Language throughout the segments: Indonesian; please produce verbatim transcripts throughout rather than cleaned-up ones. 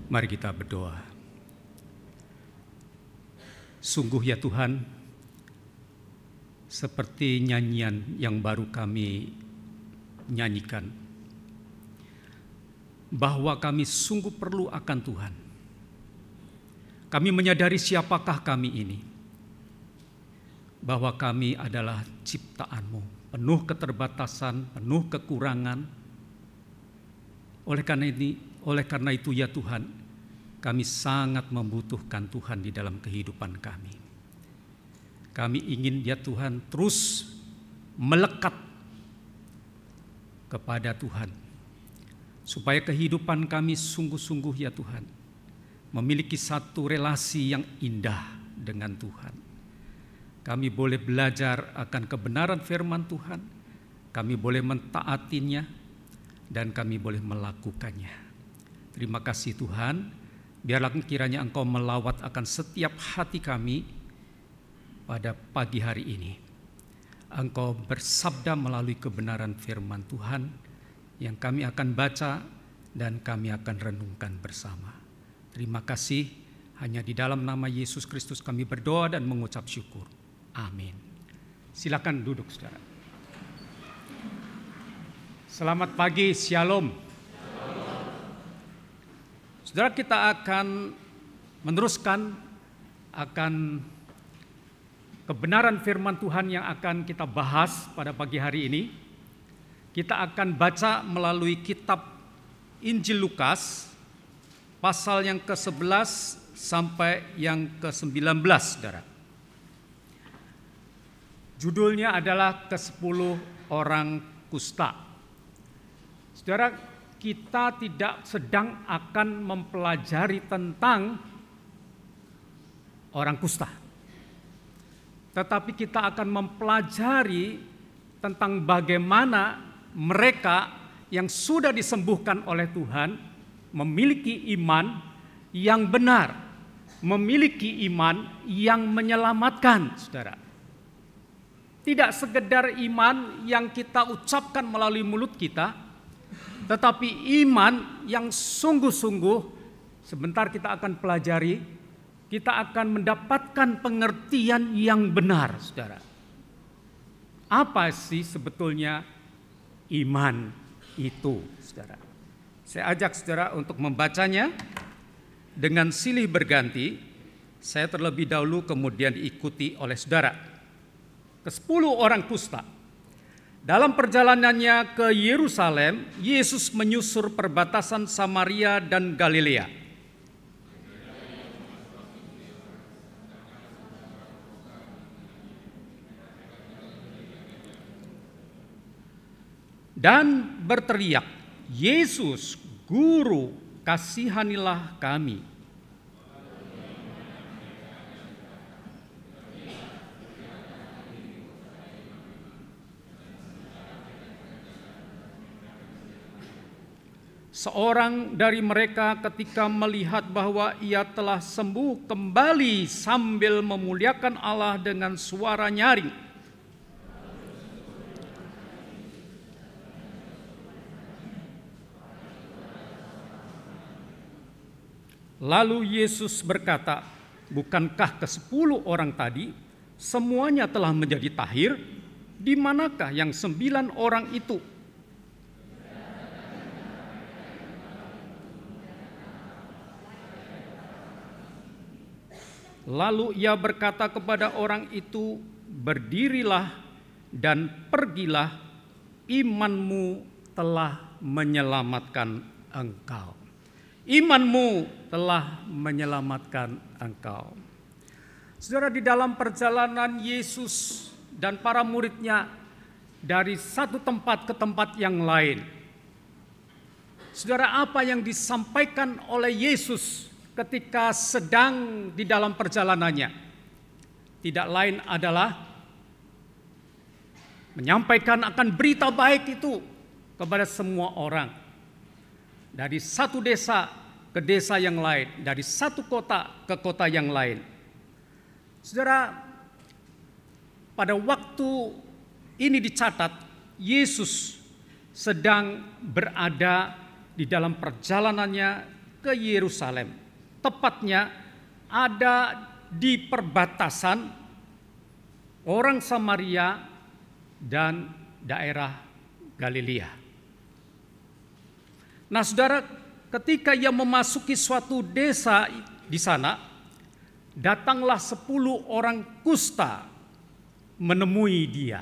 Mari kita berdoa. Sungguh ya Tuhan, seperti nyanyian yang baru kami nyanyikan, bahwa kami sungguh perlu akan Tuhan. Kami menyadari siapakah kami ini, bahwa kami adalah ciptaan-Mu, penuh keterbatasan, penuh kekurangan. Oleh karena ini, oleh karena itu ya Tuhan, kami sangat membutuhkan Tuhan di dalam kehidupan kami. Kami ingin ya Tuhan terus melekat kepada Tuhan, supaya kehidupan kami sungguh-sungguh ya Tuhan memiliki satu relasi yang indah dengan Tuhan. Kami boleh belajar akan kebenaran firman Tuhan, kami boleh mentaatinya, dan kami boleh melakukannya. Terima kasih Tuhan, biarlah kiranya Engkau melawat akan setiap hati kami pada pagi hari ini. Engkau bersabda melalui kebenaran firman Tuhan yang kami akan baca dan kami akan renungkan bersama. Terima kasih, hanya di dalam nama Yesus Kristus kami berdoa dan mengucap syukur. Amin. Silakan duduk saudara. Selamat pagi, Shalom. Saudara, kita akan meneruskan akan kebenaran firman Tuhan yang akan kita bahas pada pagi hari ini. Kita akan baca melalui kitab Injil Lukas pasal yang ke sebelas sampai yang ke sembilan belas, saudara. Judulnya adalah kesepuluh orang kusta. Saudara, kita tidak sedang akan mempelajari tentang orang kusta, tetapi kita akan mempelajari tentang bagaimana mereka yang sudah disembuhkan oleh Tuhan memiliki iman yang benar, memiliki iman yang menyelamatkan, saudara. Tidak sekedar iman yang kita ucapkan melalui mulut kita, tetapi iman yang sungguh-sungguh. Sebentar kita akan pelajari, kita akan mendapatkan pengertian yang benar, saudara. Apa sih sebetulnya iman itu, saudara? Saya ajak saudara untuk membacanya dengan silih berganti. Saya terlebih dahulu, kemudian diikuti oleh saudara. Kesepuluh orang kusta. Dalam perjalanannya ke Yerusalem, Yesus menyusur perbatasan Samaria dan Galilea. Dan berteriak, "Yesus, Guru, kasihanilah kami." Seorang dari mereka ketika melihat bahwa ia telah sembuh kembali sambil memuliakan Allah dengan suara nyaring. Lalu Yesus berkata, "Bukankah kesepuluh orang tadi semuanya telah menjadi tahir? Di manakah yang sembilan orang itu?" Lalu ia berkata kepada orang itu, "Berdirilah dan pergilah, imanmu telah menyelamatkan engkau." Imanmu telah menyelamatkan engkau. Saudara, di dalam perjalanan Yesus dan para muridnya dari satu tempat ke tempat yang lain, saudara, apa yang disampaikan oleh Yesus ketika sedang di dalam perjalanannya tidak lain adalah menyampaikan akan berita baik itu kepada semua orang. Dari satu desa ke desa yang lain, dari satu kota ke kota yang lain. Saudara, pada waktu ini dicatat, Yesus sedang berada di dalam perjalanannya ke Yerusalem. Tepatnya ada di perbatasan orang Samaria dan daerah Galilea. Nah, saudara, ketika ia memasuki suatu desa di sana, datanglah sepuluh orang kusta menemui dia.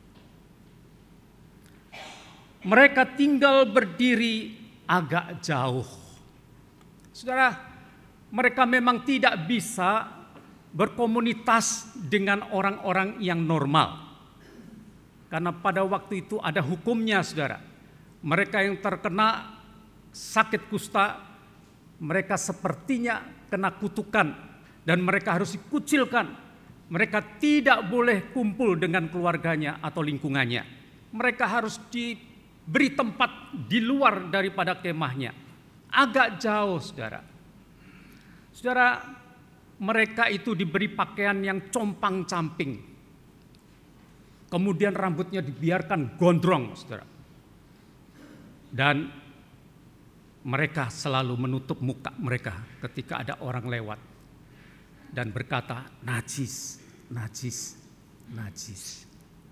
Mereka tinggal berdiri agak jauh. Saudara, mereka memang tidak bisa berkomunitas dengan orang-orang yang normal. Karena pada waktu itu ada hukumnya, saudara. Mereka yang terkena sakit kusta, mereka sepertinya kena kutukan dan mereka harus dikucilkan. Mereka tidak boleh kumpul dengan keluarganya atau lingkungannya. Mereka harus diberi tempat di luar daripada kemahnya. Agak jauh, saudara. Saudara, mereka itu diberi pakaian yang compang-camping. Kemudian rambutnya dibiarkan gondrong, saudara. Dan mereka selalu menutup muka mereka ketika ada orang lewat dan berkata, najis, najis, najis.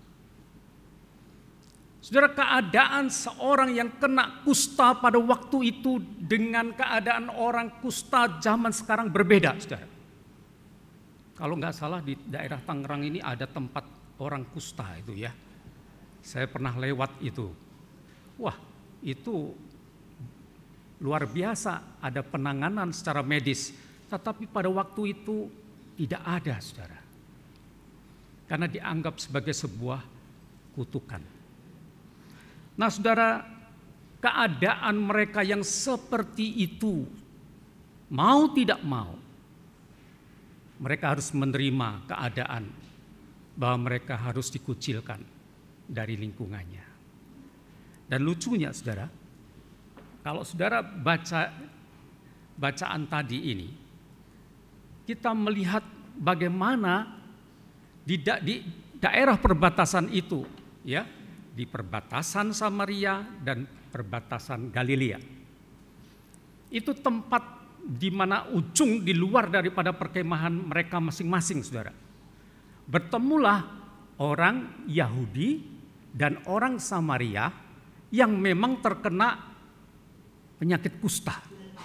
Saudara, keadaan seorang yang kena kusta pada waktu itu dengan keadaan orang kusta zaman sekarang berbeda, saudara. Kalau nggak salah di daerah Tangerang ini ada tempat orang kusta itu ya. Saya pernah lewat itu. Wah, itu luar biasa, ada penanganan secara medis. Tetapi pada waktu itu tidak ada, saudara. Karena dianggap sebagai sebuah kutukan. Nah, saudara, keadaan mereka yang seperti itu, mau tidak mau, mereka harus menerima keadaan bahwa mereka harus dikucilkan dari lingkungannya. Dan lucunya, saudara, kalau saudara baca bacaan tadi ini, kita melihat bagaimana di, da, di daerah perbatasan itu, ya, di perbatasan Samaria dan perbatasan Galilea. Itu tempat di mana ujung di luar daripada perkemahan mereka masing-masing, saudara. Bertemulah orang Yahudi dan orang Samaria yang memang terkena penyakit kusta.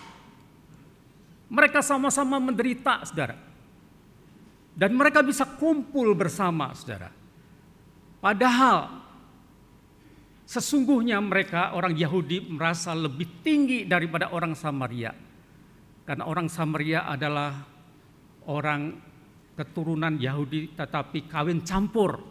Mereka sama-sama menderita, saudara. Dan mereka bisa kumpul bersama, saudara. Padahal sesungguhnya mereka orang Yahudi merasa lebih tinggi daripada orang Samaria. Karena orang Samaria adalah orang keturunan Yahudi tetapi kawin campur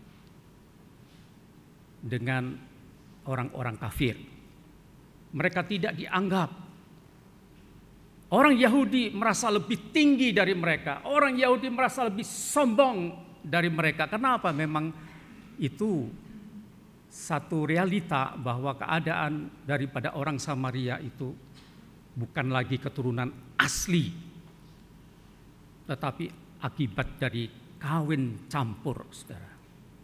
dengan orang-orang kafir. Mereka tidak dianggap. Orang Yahudi merasa lebih tinggi dari mereka. Orang Yahudi merasa lebih sombong dari mereka. Kenapa? Memang itu satu realita bahwa keadaan daripada orang Samaria itu bukan lagi keturunan asli, tetapi akibat dari kawin campur, saudara.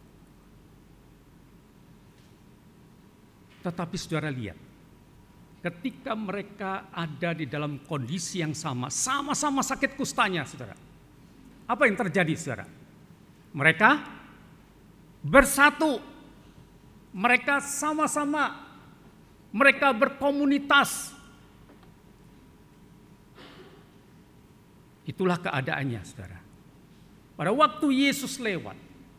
Tetapi saudara lihat, ketika mereka ada di dalam kondisi yang sama, sama-sama sakit kustanya, saudara. Apa yang terjadi, saudara? Mereka bersatu, mereka sama-sama, mereka berkomunitas. Itulah keadaannya, saudara. Pada waktu Yesus lewat,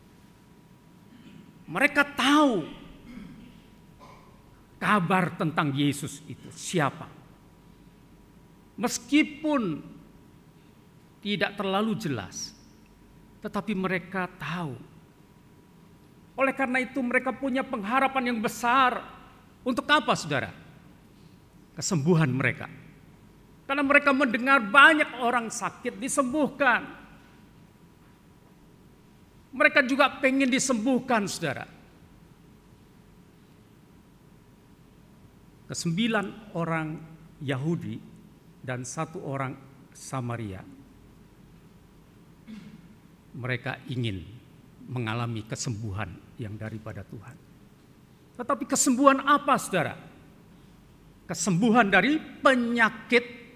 mereka tahu kabar tentang Yesus itu siapa. Meskipun tidak terlalu jelas, tetapi mereka tahu. Oleh karena itu mereka punya pengharapan yang besar. Untuk apa, saudara? Kesembuhan mereka. Karena mereka mendengar banyak orang sakit disembuhkan. Mereka juga pengen disembuhkan, saudara. Kesembilan orang Yahudi dan satu orang Samaria, mereka ingin mengalami kesembuhan yang daripada Tuhan. Tetapi kesembuhan apa, saudara? Kesembuhan dari penyakit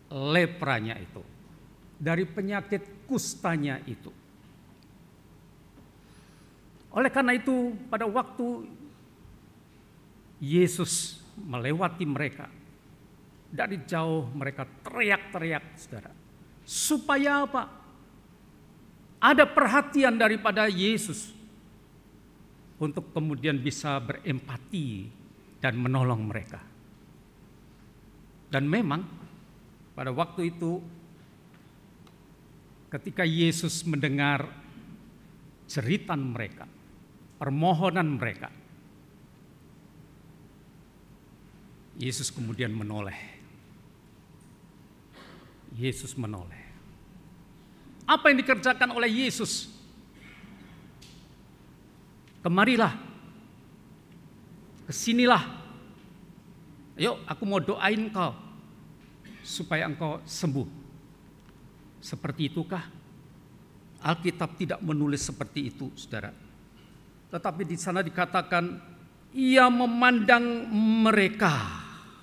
lepranya itu, dari penyakit kustanya itu. Oleh karena itu, pada waktu Yesus melewati mereka, dari jauh mereka teriak-teriak, saudara. Supaya apa? Ada perhatian daripada Yesus untuk kemudian bisa berempati dan menolong mereka. Dan memang pada waktu itu ketika Yesus mendengar jeritan mereka, permohonan mereka, Yesus kemudian menoleh. Yesus menoleh. Apa yang dikerjakan oleh Yesus? Kemarilah, kesinilah. Yuk, aku mau doain kau supaya engkau sembuh. Seperti itukah? Alkitab tidak menulis seperti itu, saudara. Tetapi di sana dikatakan, ia memandang mereka.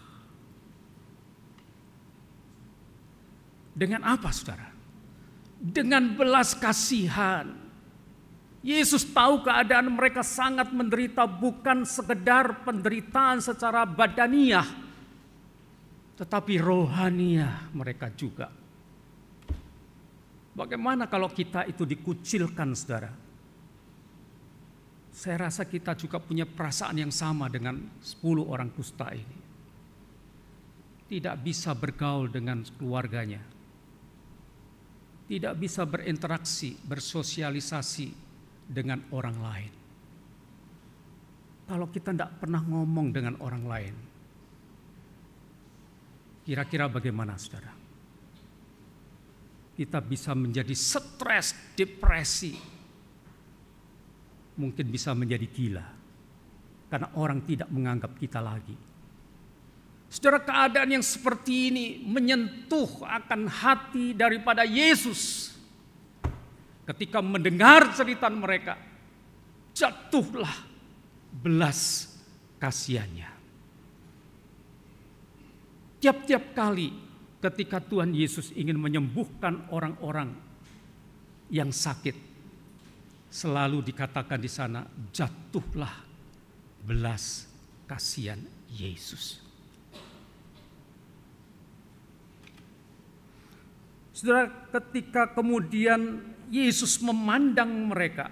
Dengan apa, saudara? Dengan belas kasihan. Yesus tahu keadaan mereka sangat menderita, bukan sekedar penderitaan secara badaniah, tetapi rohaniah mereka juga. Bagaimana kalau kita itu dikucilkan, saudara? Saya rasa kita juga punya perasaan yang sama dengan sepuluh orang kusta ini. Tidak bisa bergaul dengan keluarganya. Tidak bisa berinteraksi, bersosialisasi dengan orang lain. Kalau kita tidak pernah ngomong dengan orang lain, kira-kira bagaimana, saudara? Kita bisa menjadi stres, depresi, mungkin bisa menjadi gila, karena orang tidak menganggap kita lagi. Saudara, keadaan yang seperti ini menyentuh akan hati daripada Yesus. Ketika mendengar cerita mereka, jatuhlah belas kasihannya. Tiap-tiap kali ketika Tuhan Yesus ingin menyembuhkan orang-orang yang sakit, selalu dikatakan di sana, jatuhlah belas kasihan Yesus. Saudara, ketika kemudian Yesus memandang mereka,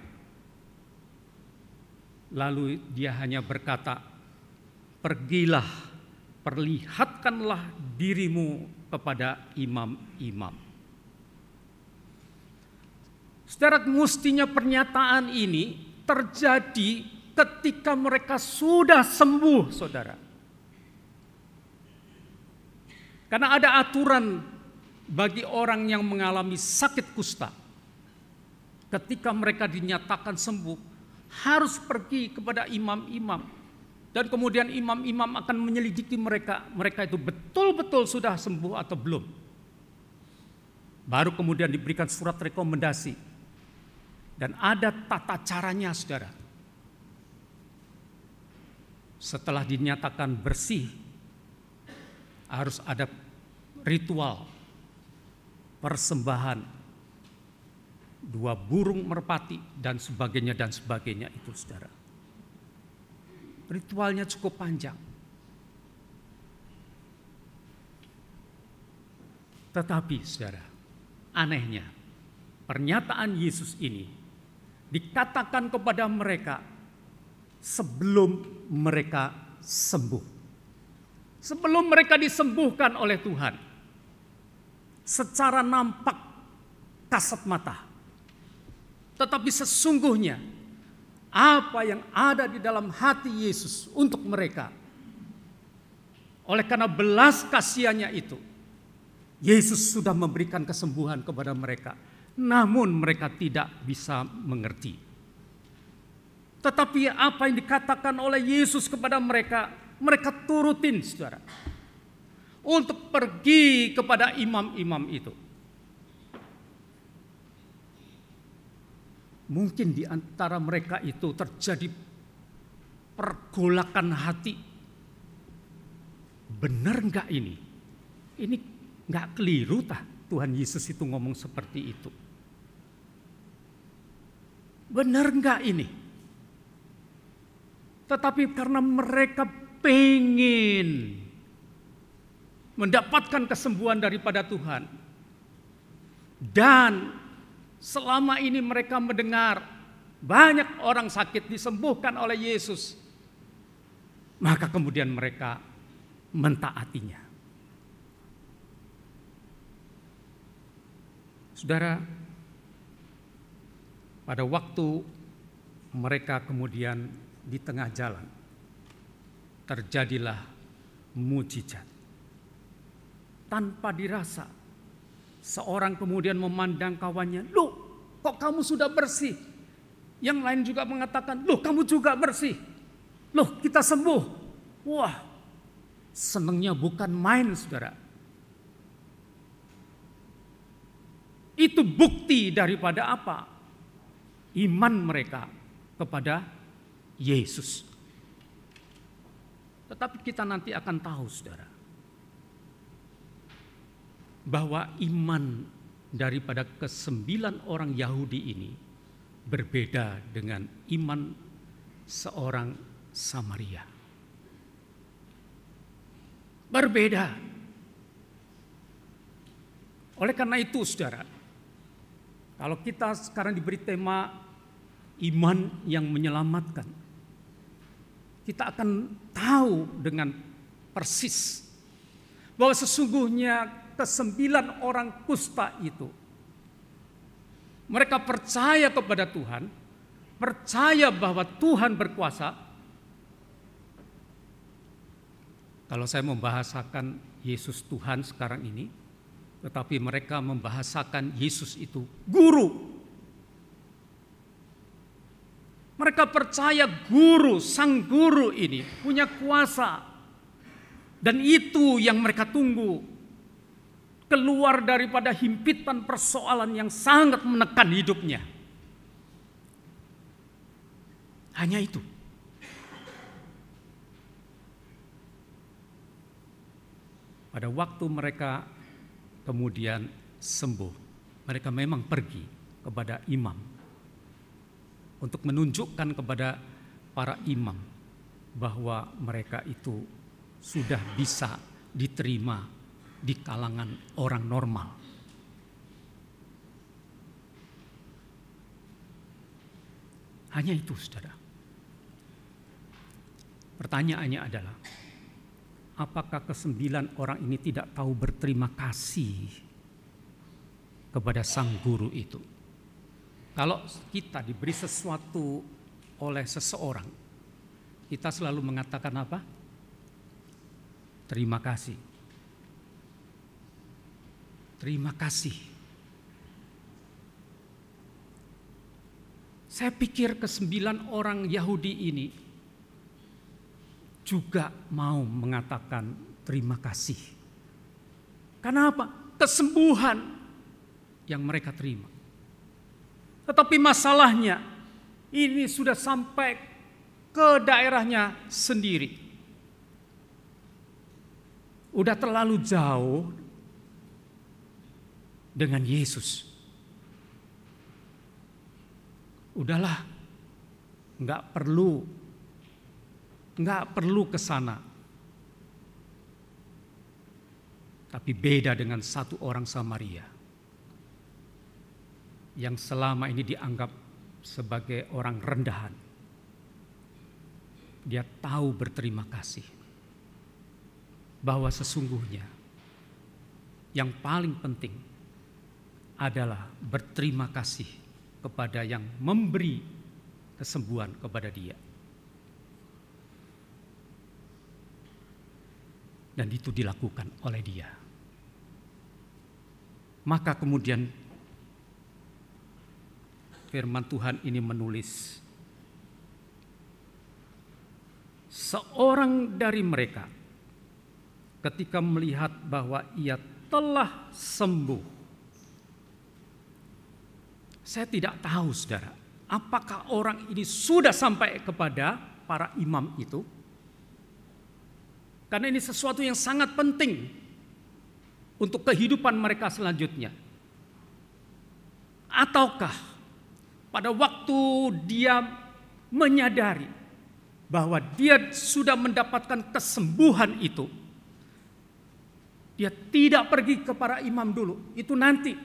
lalu dia hanya berkata, pergilah, perlihatkanlah dirimu kepada imam-imam. Saudara, mestinya pernyataan ini terjadi ketika mereka sudah sembuh, saudara. Karena ada aturan bagi orang yang mengalami sakit kusta. Ketika mereka dinyatakan sembuh, harus pergi kepada imam-imam. Dan kemudian imam-imam akan menyelidiki mereka. Mereka itu betul-betul sudah sembuh atau belum. Baru kemudian diberikan surat rekomendasi. Dan ada tata caranya, saudara. Setelah dinyatakan bersih, harus ada ritual persembahan, dua burung merpati dan sebagainya dan sebagainya itu, saudara. Ritualnya cukup panjang. Tetapi, saudara, anehnya pernyataan Yesus ini dikatakan kepada mereka sebelum mereka sembuh. Sebelum mereka disembuhkan oleh Tuhan. Secara nampak kasat mata. Tetapi sesungguhnya apa yang ada di dalam hati Yesus untuk mereka. Oleh karena belas kasihannya itu, Yesus sudah memberikan kesembuhan kepada mereka. Namun mereka tidak bisa mengerti. Tetapi apa yang dikatakan oleh Yesus kepada mereka, mereka turutin, saudara. Untuk pergi kepada imam-imam itu. Mungkin di antara mereka itu terjadi pergolakan hati. Benar enggak ini? Ini Nggak keliru tah Tuhan Yesus itu ngomong seperti itu? Benar nggak ini? Tetapi karena mereka pengen mendapatkan kesembuhan daripada Tuhan, dan selama ini mereka mendengar banyak orang sakit disembuhkan oleh Yesus, maka kemudian mereka mentaatinya. Saudara, pada waktu mereka kemudian di tengah jalan, terjadilah mujizat. Tanpa dirasa, seorang kemudian memandang kawannya, "Loh, kok kamu sudah bersih?" Yang lain juga mengatakan, "Loh, kamu juga bersih. Loh, kita sembuh." Wah, senangnya bukan main, saudara. Itu bukti daripada apa? Iman mereka kepada Yesus. Tetapi kita nanti akan tahu, saudara, bahwa iman daripada kesembilan orang Yahudi ini berbeda dengan iman seorang Samaria. Berbeda. Oleh karena itu, saudara, kalau kita sekarang diberi tema iman yang menyelamatkan, kita akan tahu dengan persis bahwa sesungguhnya kesembilan orang kusta itu, mereka percaya kepada Tuhan, percaya bahwa Tuhan berkuasa. Kalau saya membahasakan Yesus Tuhan sekarang ini, tetapi mereka membahasakan Yesus itu guru. Mereka percaya guru, sang guru ini punya kuasa. Dan itu yang mereka tunggu. Keluar daripada himpitan persoalan yang sangat menekan hidupnya. Hanya itu. Pada waktu mereka kemudian sembuh, mereka memang pergi kepada imam untuk menunjukkan kepada para imam bahwa mereka itu sudah bisa diterima di kalangan orang normal. Hanya itu, saudara. Pertanyaannya adalah, apakah kesembilan orang ini tidak tahu berterima kasih kepada sang guru itu? Kalau kita diberi sesuatu oleh seseorang, kita selalu mengatakan apa? Terima kasih. Terima kasih. Saya pikir kesembilan orang Yahudi ini juga mau mengatakan terima kasih. Karena apa? Kesembuhan yang mereka terima. Tetapi masalahnya, ini sudah sampai ke daerahnya sendiri. Udah terlalu jauh dengan Yesus. Udahlah, nggak perlu, nggak perlu ke sana. Tapi beda dengan satu orang Samaria yang selama ini dianggap sebagai orang rendahan. Dia tahu berterima kasih bahwa sesungguhnya yang paling penting adalah berterima kasih kepada yang memberi kesembuhan kepada dia. Dan itu dilakukan oleh dia. Maka kemudian firman Tuhan ini menulis, seorang dari mereka ketika melihat bahwa ia telah sembuh. Saya tidak tahu, saudara, apakah orang ini sudah sampai kepada para imam itu? Karena ini sesuatu yang sangat penting. untuk kehidupan mereka selanjutnya? Ataukah pada waktu dia menyadari bahwa dia sudah mendapatkan kesembuhan itu, dia tidak pergi kepada imam dulu, itu nanti.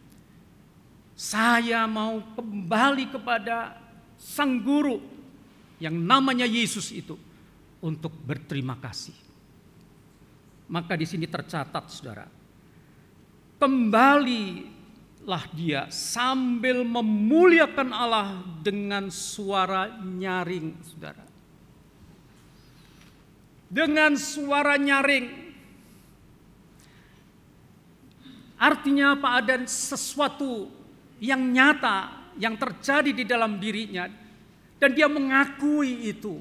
Saya mau kembali kepada sang guru yang namanya Yesus itu untuk berterima kasih. Maka di sini tercatat, saudara, kembalilah dia sambil memuliakan Allah dengan suara nyaring, saudara. Dengan suara nyaring. Artinya apa? Ada sesuatu yang nyata yang terjadi di dalam dirinya dan dia mengakui itu.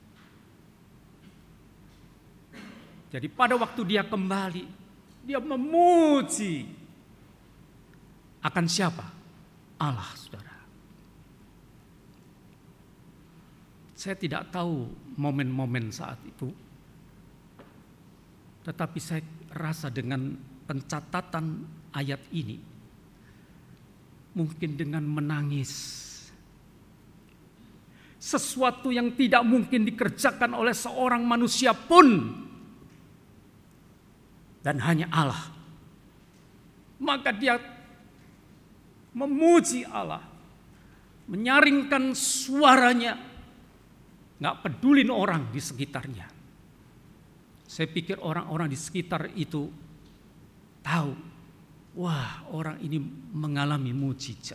Jadi pada waktu dia kembali, dia memuji akan siapa? Allah, saudara. Saya tidak tahu momen-momen saat itu, tetapi saya rasa dengan pencatatan ayat ini, mungkin dengan menangis, sesuatu yang tidak mungkin dikerjakan oleh seorang manusia pun, dan hanya Allah. Maka dia memuji Allah, menyaringkan suaranya, gak pedulin orang di sekitarnya. Saya pikir orang-orang di sekitar itu tahu, wah, orang ini mengalami mujizat.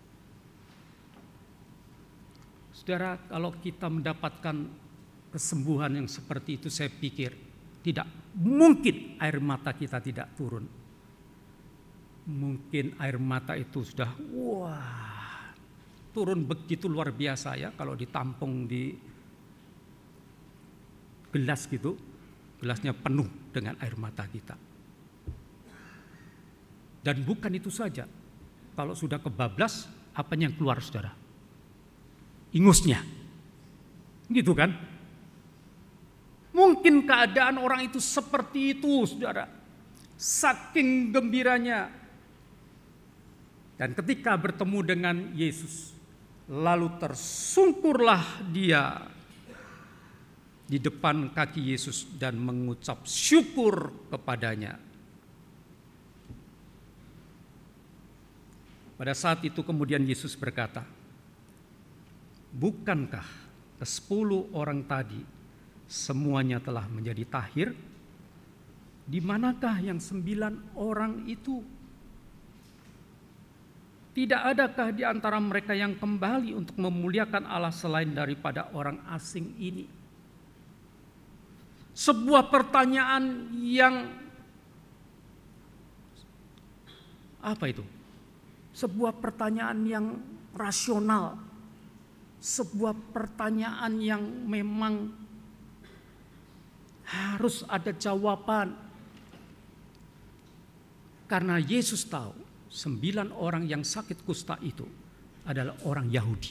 Saudara, kalau kita mendapatkan kesembuhan yang seperti itu, saya pikir tidak mungkin air mata kita tidak turun. Mungkin air mata itu sudah wah, turun begitu luar biasa ya, kalau ditampung di gelas gitu, gelasnya penuh dengan air mata kita. Dan bukan itu saja, kalau sudah kebablas, apanya yang keluar, saudara? Ingusnya, gitu kan? Mungkin keadaan orang itu seperti itu, saudara, saking gembiranya. Dan ketika bertemu dengan Yesus, lalu tersungkurlah dia di depan kaki Yesus dan mengucap syukur kepadanya. Pada saat itu kemudian Yesus berkata, bukankah kesepuluh orang tadi semuanya telah menjadi tahir? Di manakah yang sembilan orang itu? Tidak adakah di antara mereka yang kembali untuk memuliakan Allah selain daripada orang asing ini? Sebuah pertanyaan yang apa itu? Sebuah pertanyaan yang rasional, sebuah pertanyaan yang memang harus ada jawaban. Karena Yesus tahu sembilan orang yang sakit kusta itu adalah orang Yahudi.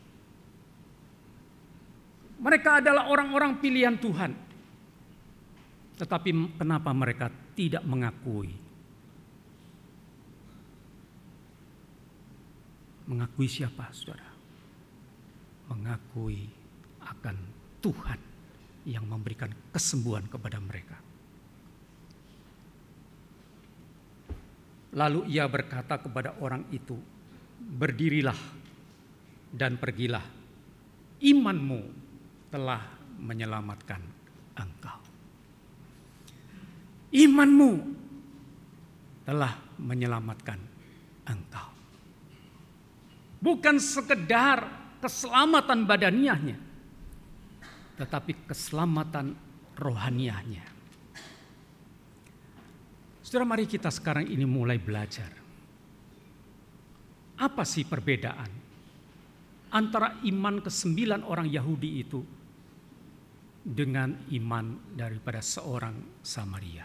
Mereka adalah orang-orang pilihan Tuhan. Tetapi kenapa mereka tidak mengakui? Mengakui siapa, saudara? Mengakui akan Tuhan yang memberikan kesembuhan kepada mereka. Lalu ia berkata kepada orang itu, berdirilah dan pergilah, imanmu telah menyelamatkan engkau. Imanmu telah menyelamatkan engkau. Bukan sekedar keselamatan badaniahnya, tetapi keselamatan rohaniahnya. Saudara, mari kita sekarang ini mulai belajar. Apa sih perbedaan antara iman kesembilan orang Yahudi itu dengan iman daripada seorang Samaria?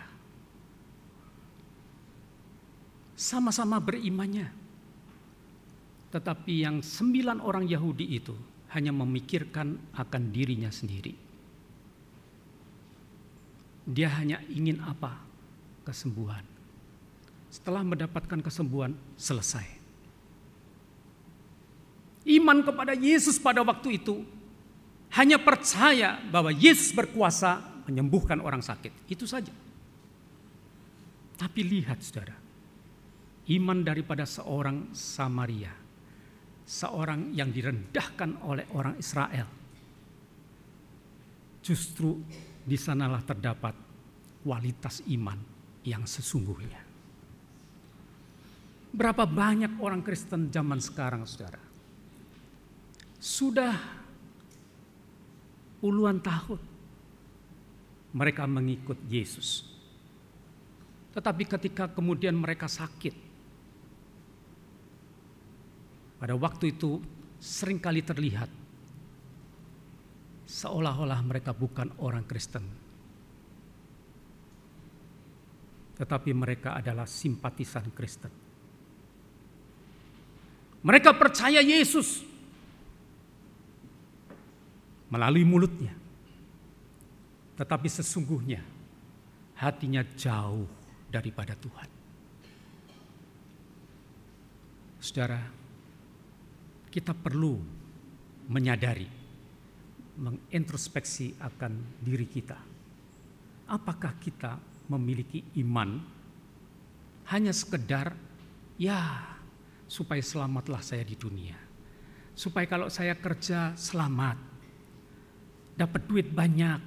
Sama-sama berimannya. Tetapi yang sembilan orang Yahudi itu hanya memikirkan akan dirinya sendiri. Dia hanya ingin apa? Kesembuhan. Setelah mendapatkan kesembuhan, selesai. Iman kepada Yesus pada waktu itu hanya percaya bahwa Yesus berkuasa menyembuhkan orang sakit. Itu saja. Tapi lihat saudara, iman daripada seorang Samaria, seorang yang direndahkan oleh orang Israel, justru di sanalah terdapat kualitas iman yang sesungguhnya. Berapa banyak orang Kristen zaman sekarang, saudara, sudah puluhan tahun mereka mengikut Yesus. Tetapi ketika kemudian mereka sakit, pada waktu itu seringkali terlihat seolah-olah mereka bukan orang Kristen, tetapi mereka adalah simpatisan Kristen. Mereka percaya Yesus melalui mulutnya, tetapi sesungguhnya hatinya jauh daripada Tuhan. Saudara, kita perlu menyadari, mengintrospeksi akan diri kita. Apakah kita memiliki iman hanya sekedar ya supaya selamatlah saya di dunia, supaya kalau saya kerja selamat, dapat duit banyak,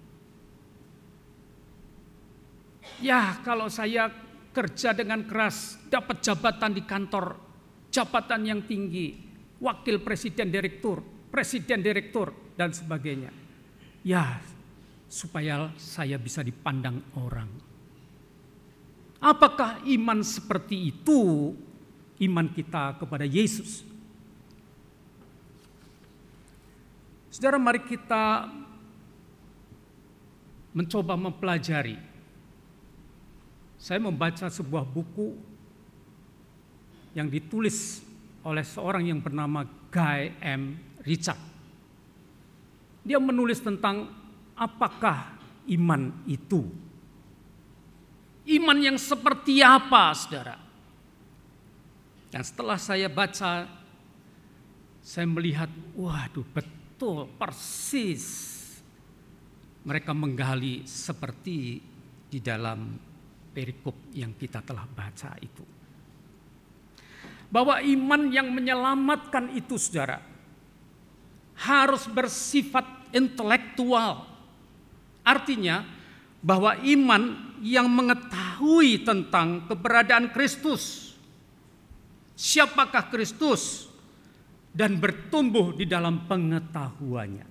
ya kalau saya kerja dengan keras dapat jabatan di kantor, jabatan yang tinggi, wakil presiden direktur, presiden direktur dan sebagainya, ya supaya saya bisa dipandang orang. Apakah iman seperti itu iman kita kepada Yesus? Saudara, mari kita mencoba mempelajari. Saya membaca sebuah buku yang ditulis oleh seorang yang bernama Guy M. Richard. Dia menulis tentang apakah iman itu. Iman yang seperti apa, saudara? Dan setelah saya baca, saya melihat, waduh betul, persis. Mereka menggali seperti di dalam perikop yang kita telah baca itu. Bahwa iman yang menyelamatkan itu, saudara, harus bersifat intelektual. Artinya bahwa iman yang mengetahui tentang keberadaan Kristus, siapakah Kristus, dan bertumbuh di dalam pengetahuannya.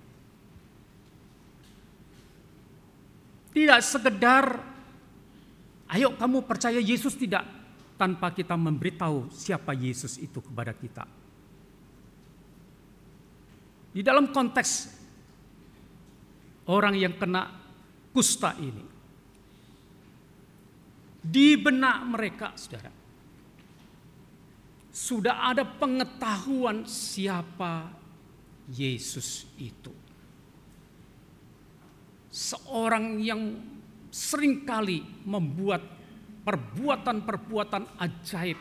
Tidak sekedar, ayo kamu percaya Yesus, tidak, tanpa kita memberitahu siapa Yesus itu kepada kita. Di dalam konteks orang yang kena kusta ini, di benak mereka, saudara, sudah ada pengetahuan siapa Yesus itu. Seorang yang seringkali membuat perbuatan-perbuatan ajaib.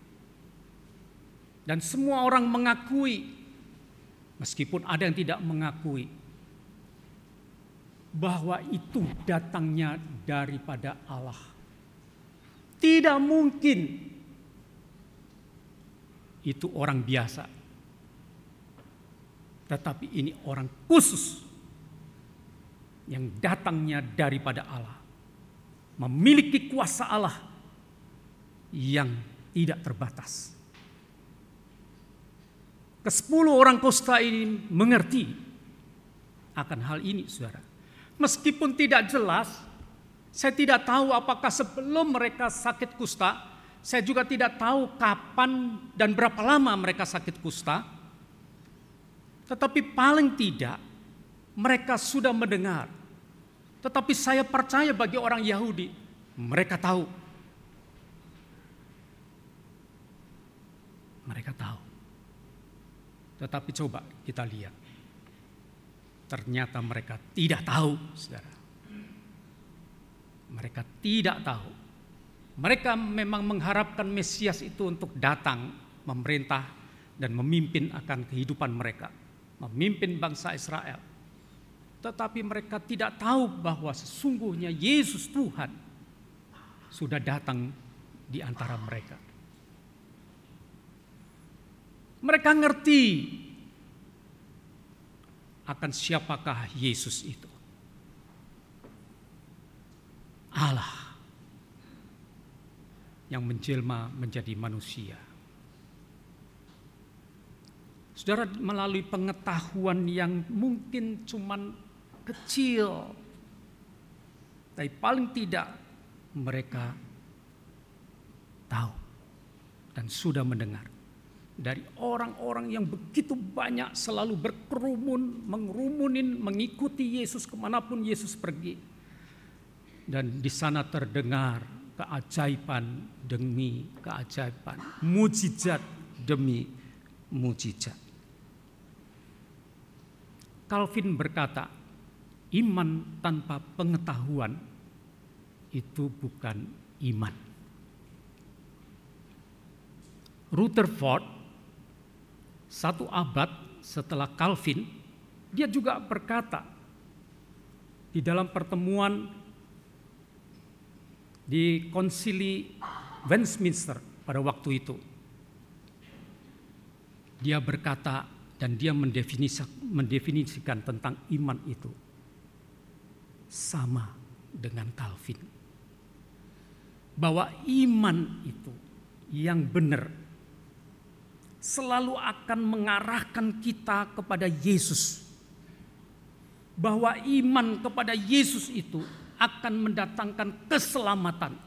Dan semua orang mengakui, meskipun ada yang tidak mengakui, bahwa itu datangnya daripada Allah. Tidak mungkin itu orang biasa, tetapi ini orang khusus yang datangnya daripada Allah, memiliki kuasa Allah yang tidak terbatas. Kesepuluh orang kusta ini mengerti akan hal ini, saudara. Meskipun tidak jelas, saya tidak tahu apakah sebelum mereka sakit kusta, saya juga tidak tahu kapan dan berapa lama mereka sakit kusta. Tetapi paling tidak mereka sudah mendengar. Tetapi saya percaya bagi orang Yahudi, mereka tahu. Mereka tahu. Tetapi coba kita lihat. Ternyata mereka tidak tahu, saudara. Mereka tidak tahu Mereka memang mengharapkan Mesias itu untuk datang, memerintah, dan memimpin akan kehidupan mereka, memimpin bangsa Israel. Tetapi mereka tidak tahu bahwa sesungguhnya Yesus Tuhan sudah datang di antara mereka. Mereka ngerti akan siapakah Yesus itu. Allah yang menjelma menjadi manusia. Saudara, melalui pengetahuan yang mungkin cuman kecil, tapi paling tidak mereka tahu dan sudah mendengar dari orang-orang yang begitu banyak selalu berkerumun, mengerumunin, mengikuti Yesus kemanapun Yesus pergi. Dan di sana terdengar keajaiban demi keajaiban, mujizat demi mujizat. Calvin berkata, iman tanpa pengetahuan itu bukan iman. Rutherford, satu abad setelah Calvin, dia juga berkata di dalam pertemuan di konsili Westminster pada waktu itu. Dia berkata dan dia mendefinisikan, mendefinisikan tentang iman itu sama dengan Calvin. Bahwa iman itu yang benar selalu akan mengarahkan kita kepada Yesus. Bahwa iman kepada Yesus itu akan mendatangkan keselamatan.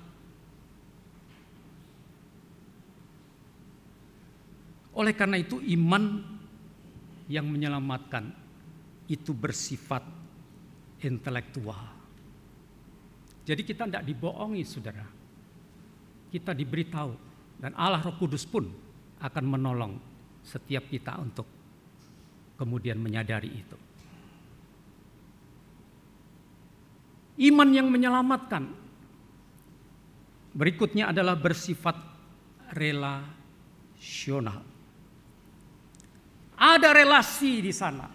Oleh karena itu iman yang menyelamatkan itu bersifat intelektual. Jadi kita tidak dibohongi, saudara. Kita diberitahu dan Allah Roh Kudus pun akan menolong setiap kita untuk kemudian menyadari itu. Iman yang menyelamatkan berikutnya adalah bersifat relasional. Ada relasi di sana.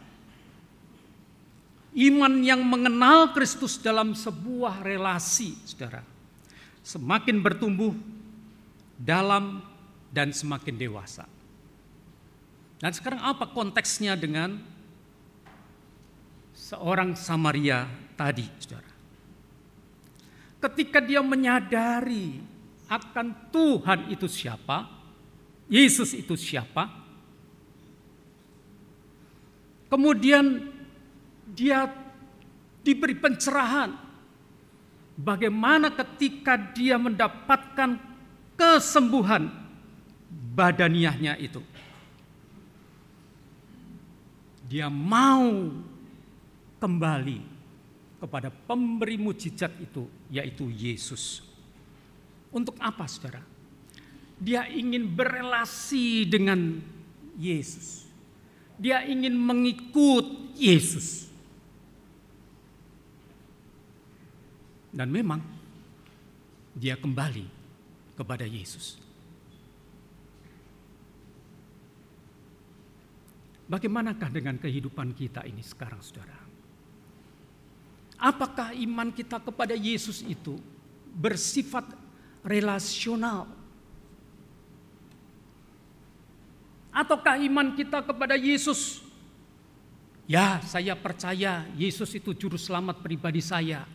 Iman yang mengenal Kristus dalam sebuah relasi, saudara, semakin bertumbuh dalam dan semakin dewasa. Dan sekarang apa konteksnya dengan seorang Samaria tadi, saudara? Ketika dia menyadari akan Tuhan itu siapa, Yesus itu siapa, kemudian dia diberi pencerahan bagaimana ketika dia mendapatkan kesembuhan badaniahnya itu. Dia mau kembali kepada pemberi mujizat itu, yaitu Yesus. Untuk apa, saudara? Dia ingin berelasi dengan Yesus. Dia ingin mengikut Yesus. Dan memang dia kembali kepada Yesus. Bagaimanakah dengan kehidupan kita ini sekarang, saudara? Apakah iman kita kepada Yesus itu bersifat relasional? Ataukah iman kita kepada Yesus, ya saya percaya Yesus itu juru selamat pribadi saya.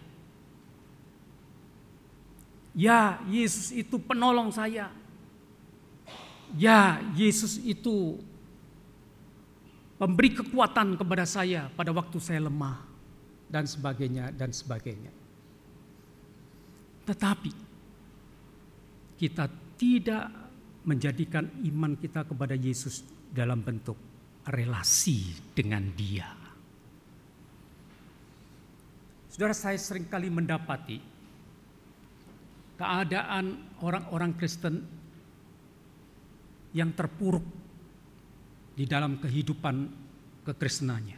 Ya Yesus itu penolong saya. Ya Yesus itu memberi kekuatan kepada saya pada waktu saya lemah. Dan sebagainya, dan sebagainya. Tetapi kita tidak menjadikan iman kita kepada Yesus dalam bentuk relasi dengan Dia. Saudara, saya seringkali mendapati keadaan orang-orang Kristen yang terpuruk di dalam kehidupan kekristenannya.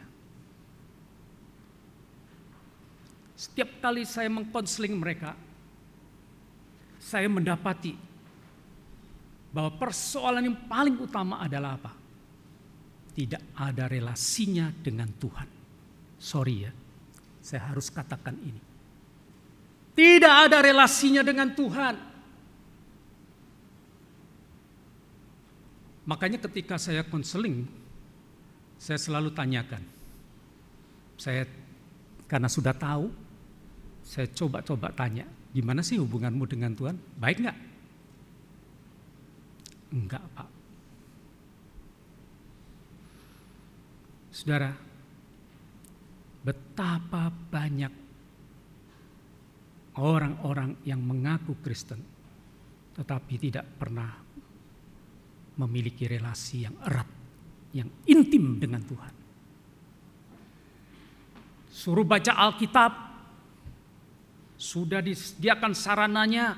Setiap kali saya mengkonseling mereka, saya mendapati bahwa persoalan yang paling utama adalah apa? Tidak ada relasinya dengan Tuhan. Sorry ya, saya harus katakan ini. Tidak ada relasinya dengan Tuhan. Makanya ketika saya konseling, saya selalu tanyakan. Saya karena sudah tahu, saya coba-coba tanya, gimana sih hubunganmu dengan Tuhan? Baik nggak? Enggak, Pak. Saudara, betapa banyak orang-orang yang mengaku Kristen tetapi tidak pernah memiliki relasi yang erat, yang intim dengan Tuhan. Suruh baca Alkitab, sudah disediakan sarananya.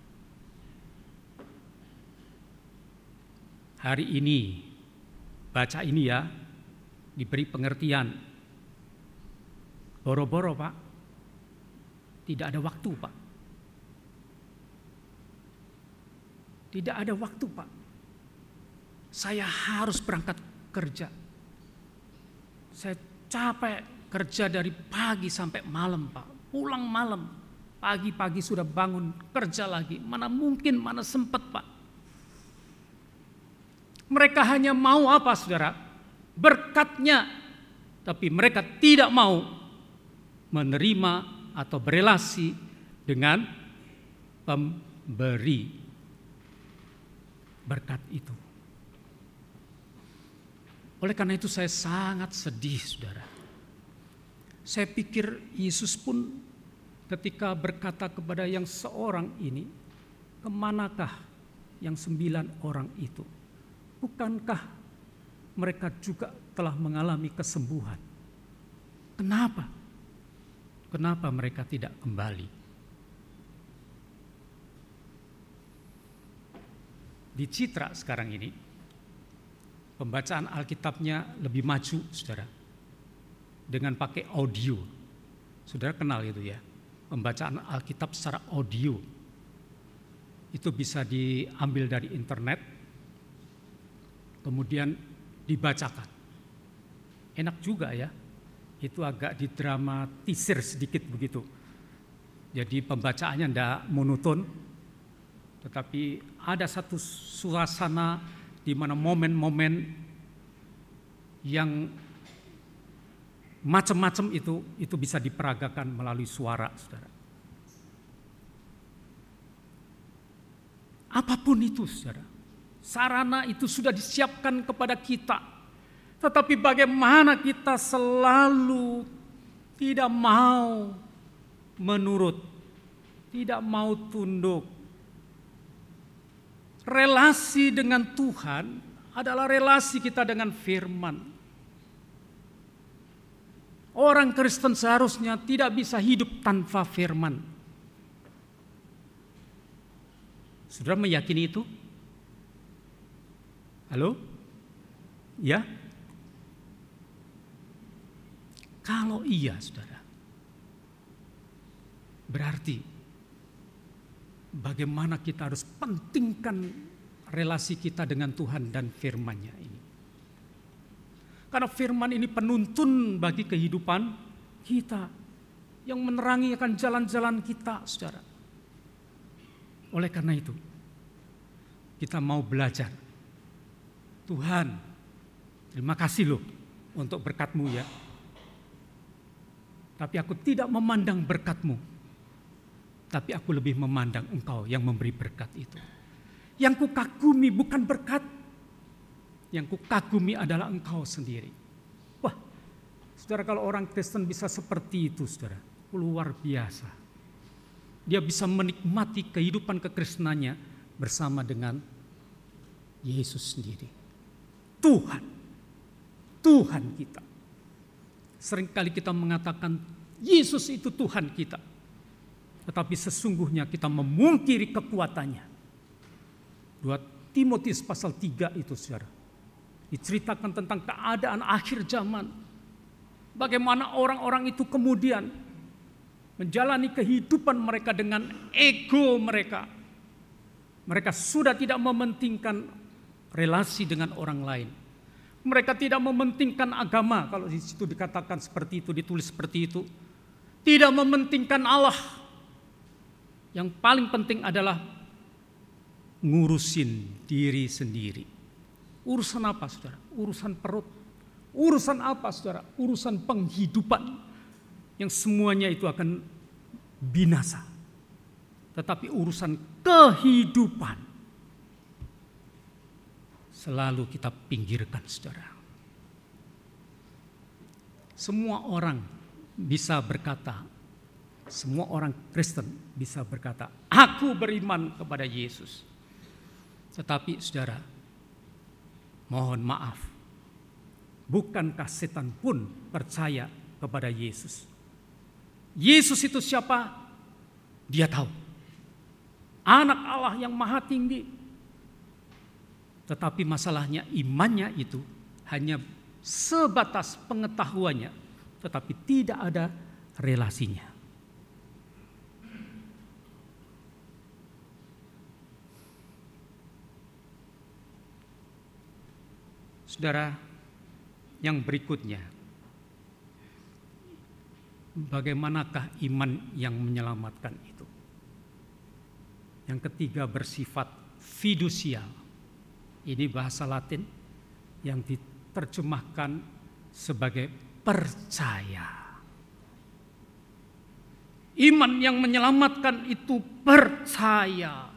Hari ini, baca ini ya, diberi pengertian. Boro-boro Pak, tidak ada waktu Pak. Tidak ada waktu Pak. Saya harus berangkat kerja. Saya capek kerja dari pagi sampai malam Pak. Pulang malam, pagi-pagi sudah bangun kerja lagi. Mana mungkin, mana sempat Pak. Mereka hanya mau apa saudara? Berkatnya. Tapi mereka tidak mau menerima atau berelasi dengan pemberi berkat itu. Oleh karena itu saya sangat sedih saudara. Saya pikir Yesus pun ketika berkata kepada yang seorang ini, kemanakah yang sembilan orang itu? Bukankah mereka juga telah mengalami kesembuhan? Kenapa? Kenapa mereka tidak kembali? Di Citra sekarang ini, pembacaan Alkitabnya lebih maju, saudara. Dengan pakai audio. Saudara kenal itu ya, pembacaan Alkitab secara audio. Itu bisa diambil dari internet, kemudian dibacakan. Enak juga ya, itu agak didramatisir sedikit begitu. Jadi pembacaannya tidak monoton, tetapi ada satu suasana di mana momen-momen yang macam-macam itu itu bisa diperagakan melalui suara, saudara. Apapun itu, saudara, sarana itu sudah disiapkan kepada kita. Tetapi bagaimana kita selalu tidak mau menurut, tidak mau tunduk. Relasi dengan Tuhan adalah relasi kita dengan firman. Orang Kristen seharusnya tidak bisa hidup tanpa firman. Saudara meyakini itu? Halo? Ya? Kalau iya, saudara, berarti bagaimana kita harus pentingkan relasi kita dengan Tuhan dan firman-Nya ini. Karena firman ini penuntun bagi kehidupan kita, yang menerangi akan jalan-jalan kita, saudara. Oleh karena itu, kita mau belajar. Tuhan, terima kasih loh untuk berkat-Mu ya. Tapi aku tidak memandang berkat-Mu. Tapi aku lebih memandang Engkau yang memberi berkat itu. Yang kukagumi bukan berkat. Yang kukagumi adalah Engkau sendiri. Wah, saudara, kalau orang Kristen bisa seperti itu, saudara, luar biasa. Dia bisa menikmati kehidupan kekristenannya bersama dengan Yesus sendiri. Tuhan, Tuhan kita. Seringkali kita mengatakan Yesus itu Tuhan kita. Tetapi sesungguhnya kita memungkiri kekuatannya. dua Timotius pasal tiga itu, saudara. Diceritakan tentang keadaan akhir zaman. Bagaimana orang-orang itu kemudian menjalani kehidupan mereka dengan ego mereka. Mereka sudah tidak mementingkan relasi dengan orang lain. Mereka tidak mementingkan agama, kalau di situ dikatakan seperti itu, ditulis seperti itu. Tidak mementingkan Allah. Yang paling penting adalah ngurusin diri sendiri. Urusan apa, saudara? Urusan perut. Urusan apa, saudara? Urusan penghidupan. Yang semuanya itu akan binasa. Tetapi urusan kehidupan selalu kita pinggirkan, saudara. Semua orang bisa berkata, semua orang Kristen bisa berkata, aku beriman kepada Yesus. Tetapi saudara, mohon maaf, bukankah setan pun percaya kepada Yesus? Yesus itu siapa? Dia tahu. Anak Allah yang maha tinggi. Tetapi masalahnya imannya itu hanya sebatas pengetahuannya, tetapi tidak ada relasinya. Saudara, yang berikutnya, bagaimanakah iman yang menyelamatkan itu? Yang ketiga, bersifat fidusial. Ini bahasa Latin yang diterjemahkan sebagai percaya. Iman yang menyelamatkan itu percaya.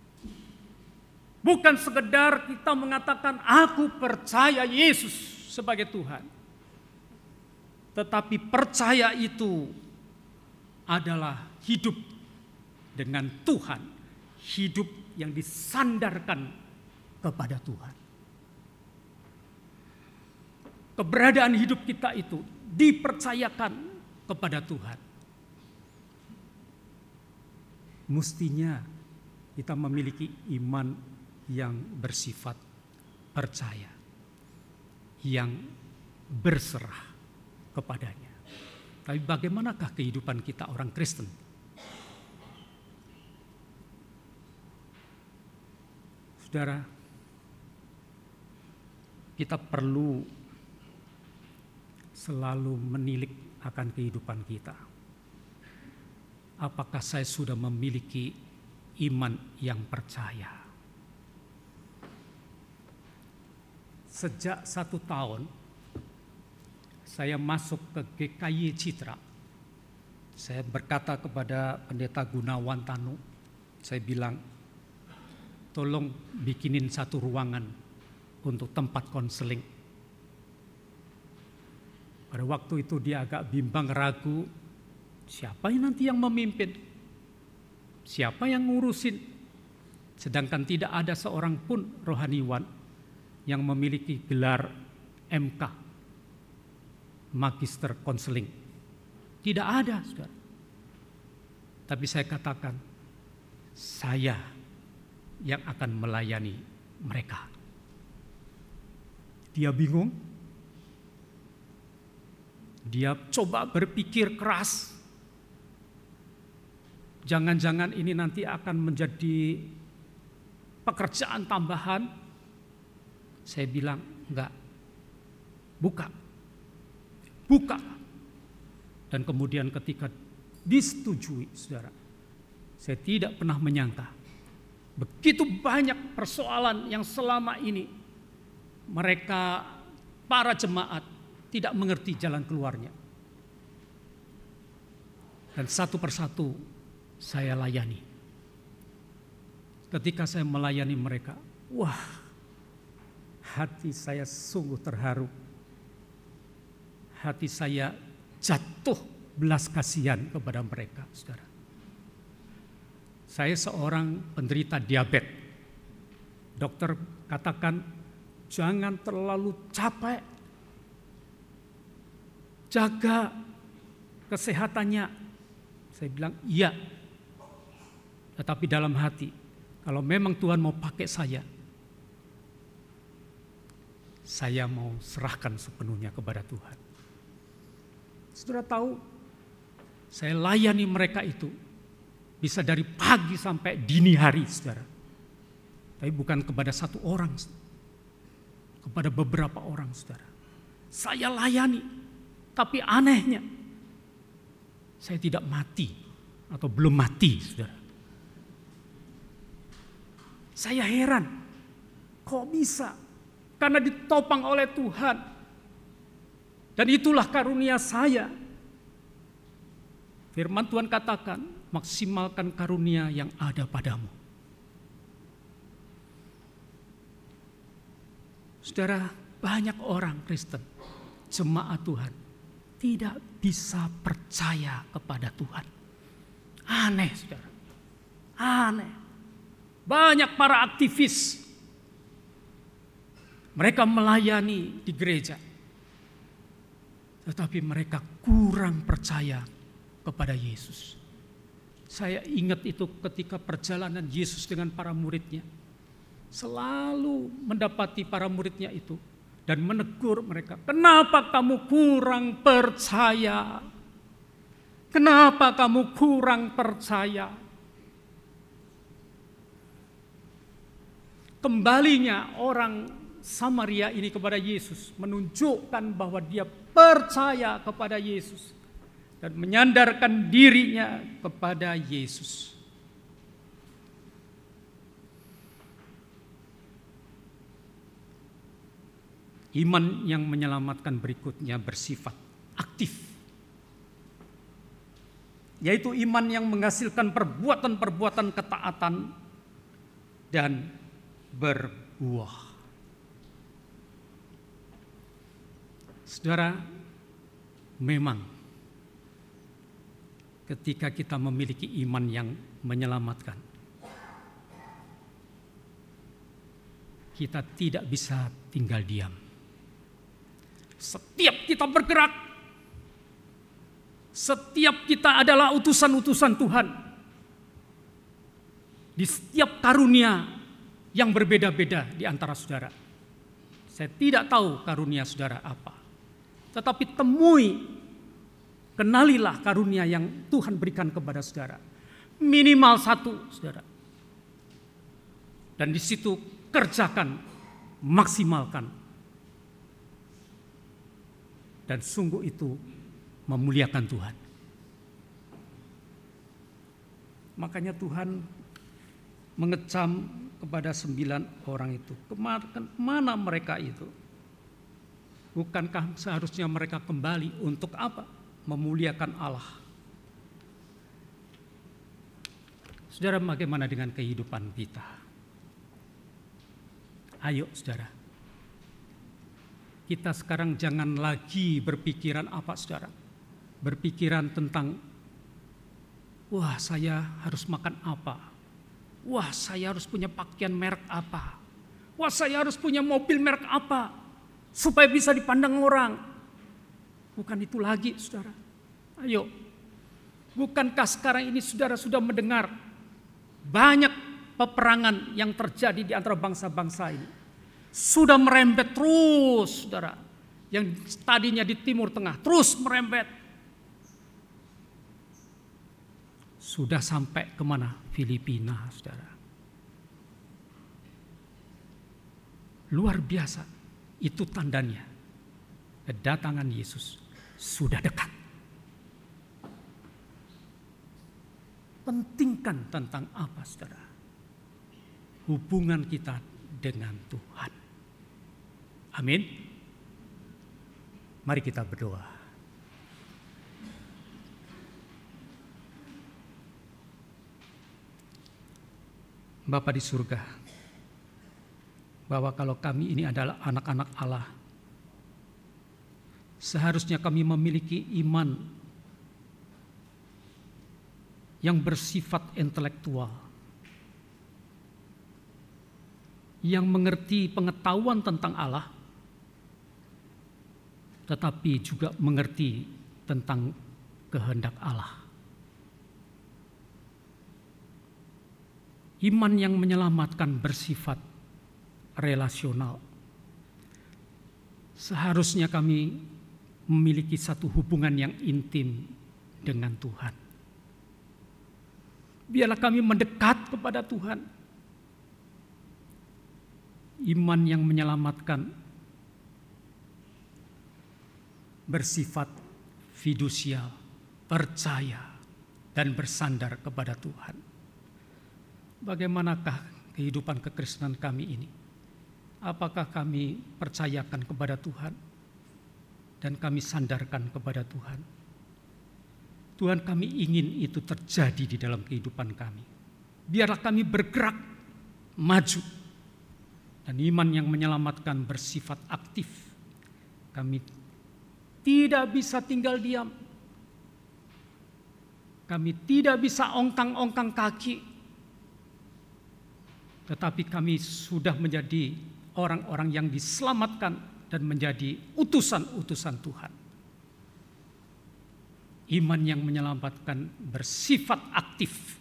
Bukan sekedar kita mengatakan aku percaya Yesus sebagai Tuhan. Tetapi percaya itu adalah hidup dengan Tuhan. Hidup yang disandarkan kepada Tuhan. Keberadaan hidup kita itu dipercayakan kepada Tuhan. Mestinya kita memiliki iman yang bersifat percaya, yang berserah kepadanya. Tapi bagaimanakah kehidupan kita orang Kristen? Saudara, kita perlu selalu menilik akan kehidupan kita. Apakah saya sudah memiliki iman yang percaya? Sejak satu tahun saya masuk ke G K Y Citra, saya berkata kepada Pendeta Gunawan Tanu, saya bilang, tolong bikinin satu ruangan untuk tempat konseling. Pada waktu itu dia agak bimbang, ragu, siapa yang nanti yang memimpin? Siapa yang ngurusin? Sedangkan tidak ada seorang pun rohaniwan yang memiliki gelar M K, Magister Konseling. Tidak ada, saudara. Tapi saya katakan, saya yang akan melayani mereka. Dia bingung. Dia coba berpikir keras. Jangan-jangan ini nanti akan menjadi pekerjaan tambahan. Saya bilang, enggak. Buka. Buka. Dan kemudian ketika disetujui, saudara, saya tidak pernah menyangka begitu banyak persoalan yang selama ini mereka, para jemaat, tidak mengerti jalan keluarnya. Dan satu persatu saya layani. Ketika saya melayani mereka, wah, hati saya sungguh terharu. Hati saya jatuh belas kasihan kepada mereka, saudara. Saya seorang penderita diabetes. Dokter katakan, jangan terlalu capek. Jaga kesehatannya. Saya bilang, iya. Tetapi dalam hati, kalau memang Tuhan mau pakai saya, saya mau serahkan sepenuhnya kepada Tuhan. Saudara tahu, saya layani mereka itu bisa dari pagi sampai dini hari, saudara. Tapi bukan kepada satu orang, kepada beberapa orang, saudara. Saya layani, tapi anehnya saya tidak mati atau belum mati, saudara. Saya heran, kok bisa? Karena ditopang oleh Tuhan. Dan itulah karunia saya. Firman Tuhan katakan, maksimalkan karunia yang ada padamu. Saudara, banyak orang Kristen, jemaat Tuhan, tidak bisa percaya kepada Tuhan. Aneh, saudara. Aneh. Banyak para aktivis, mereka melayani di gereja, tetapi mereka kurang percaya kepada Yesus. Saya ingat itu ketika perjalanan Yesus dengan para muridnya. Selalu mendapati para muridnya itu dan menegur mereka. Kenapa kamu kurang percaya? Kenapa kamu kurang percaya? Kembalinya orang Samaria ini kepada Yesus menunjukkan bahwa dia percaya kepada Yesus dan menyandarkan dirinya kepada Yesus. Iman yang menyelamatkan berikutnya bersifat aktif, yaitu iman yang menghasilkan perbuatan-perbuatan ketaatan dan berbuah. Saudara, memang ketika kita memiliki iman yang menyelamatkan, kita tidak bisa tinggal diam. Setiap kita bergerak, setiap kita adalah utusan-utusan Tuhan. Di setiap karunia yang berbeda-beda di antara saudara. Saya tidak tahu karunia saudara apa. Tetapi temui, kenalilah karunia yang Tuhan berikan kepada saudara. Minimal satu, saudara. Dan di situ kerjakan, maksimalkan. Dan sungguh itu memuliakan Tuhan. Makanya Tuhan mengecam kepada sembilan orang itu. Kemana mereka itu? Bukankah seharusnya mereka kembali untuk apa? Memuliakan Allah. Saudara, bagaimana dengan kehidupan kita? Ayo saudara. Kita sekarang jangan lagi berpikiran apa saudara? Berpikiran tentang, wah saya harus makan apa? Wah saya harus punya pakaian merek apa? Wah saya harus punya mobil merek apa? Supaya bisa dipandang orang. Bukan itu lagi saudara. Ayo. Bukankah sekarang ini saudara sudah mendengar banyak peperangan yang terjadi di antara bangsa-bangsa ini. Sudah merembet terus saudara. Yang tadinya di Timur Tengah terus merembet. Sudah sampai kemana? Filipina saudara. Luar biasa. Itu tandanya kedatangan Yesus sudah dekat. Pentingkan tentang apa saudara? Hubungan kita dengan Tuhan. Amin. Mari kita berdoa. Bapa di surga, bahwa kalau kami ini adalah anak-anak Allah, seharusnya kami memiliki iman yang bersifat intelektual, yang mengerti pengetahuan tentang Allah, tetapi juga mengerti tentang kehendak Allah. Iman yang menyelamatkan bersifat relasional. Seharusnya kami memiliki satu hubungan yang intim dengan Tuhan. Biarlah kami mendekat kepada Tuhan. Iman yang menyelamatkan bersifat fidusial, percaya, dan bersandar kepada Tuhan. Bagaimanakah kehidupan kekristenan kami ini? Apakah kami percayakan kepada Tuhan dan kami sandarkan kepada Tuhan? Tuhan, kami ingin itu terjadi di dalam kehidupan kami. Biarlah kami bergerak maju. Dan iman yang menyelamatkan bersifat aktif. Kami tidak bisa tinggal diam. Kami tidak bisa ongkang-ongkang kaki. Tetapi kami sudah menjadi orang-orang yang diselamatkan dan menjadi utusan-utusan Tuhan. Iman yang menyelamatkan bersifat aktif.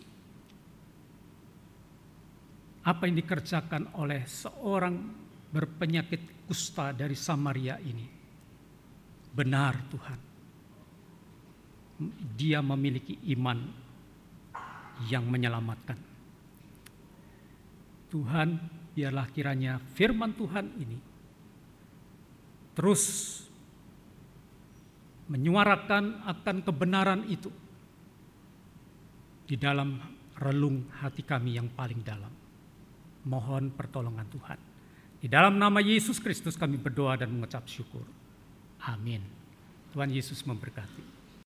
Apa yang dikerjakan oleh seorang berpenyakit kusta dari Samaria ini benar, Tuhan. Dia memiliki iman yang menyelamatkan. Tuhan, biarlah kiranya firman Tuhan ini terus menyuarakan akan kebenaran itu di dalam relung hati kami yang paling dalam. Mohon pertolongan Tuhan. Di dalam nama Yesus Kristus kami berdoa dan mengucap syukur. Amin. Tuhan Yesus memberkati.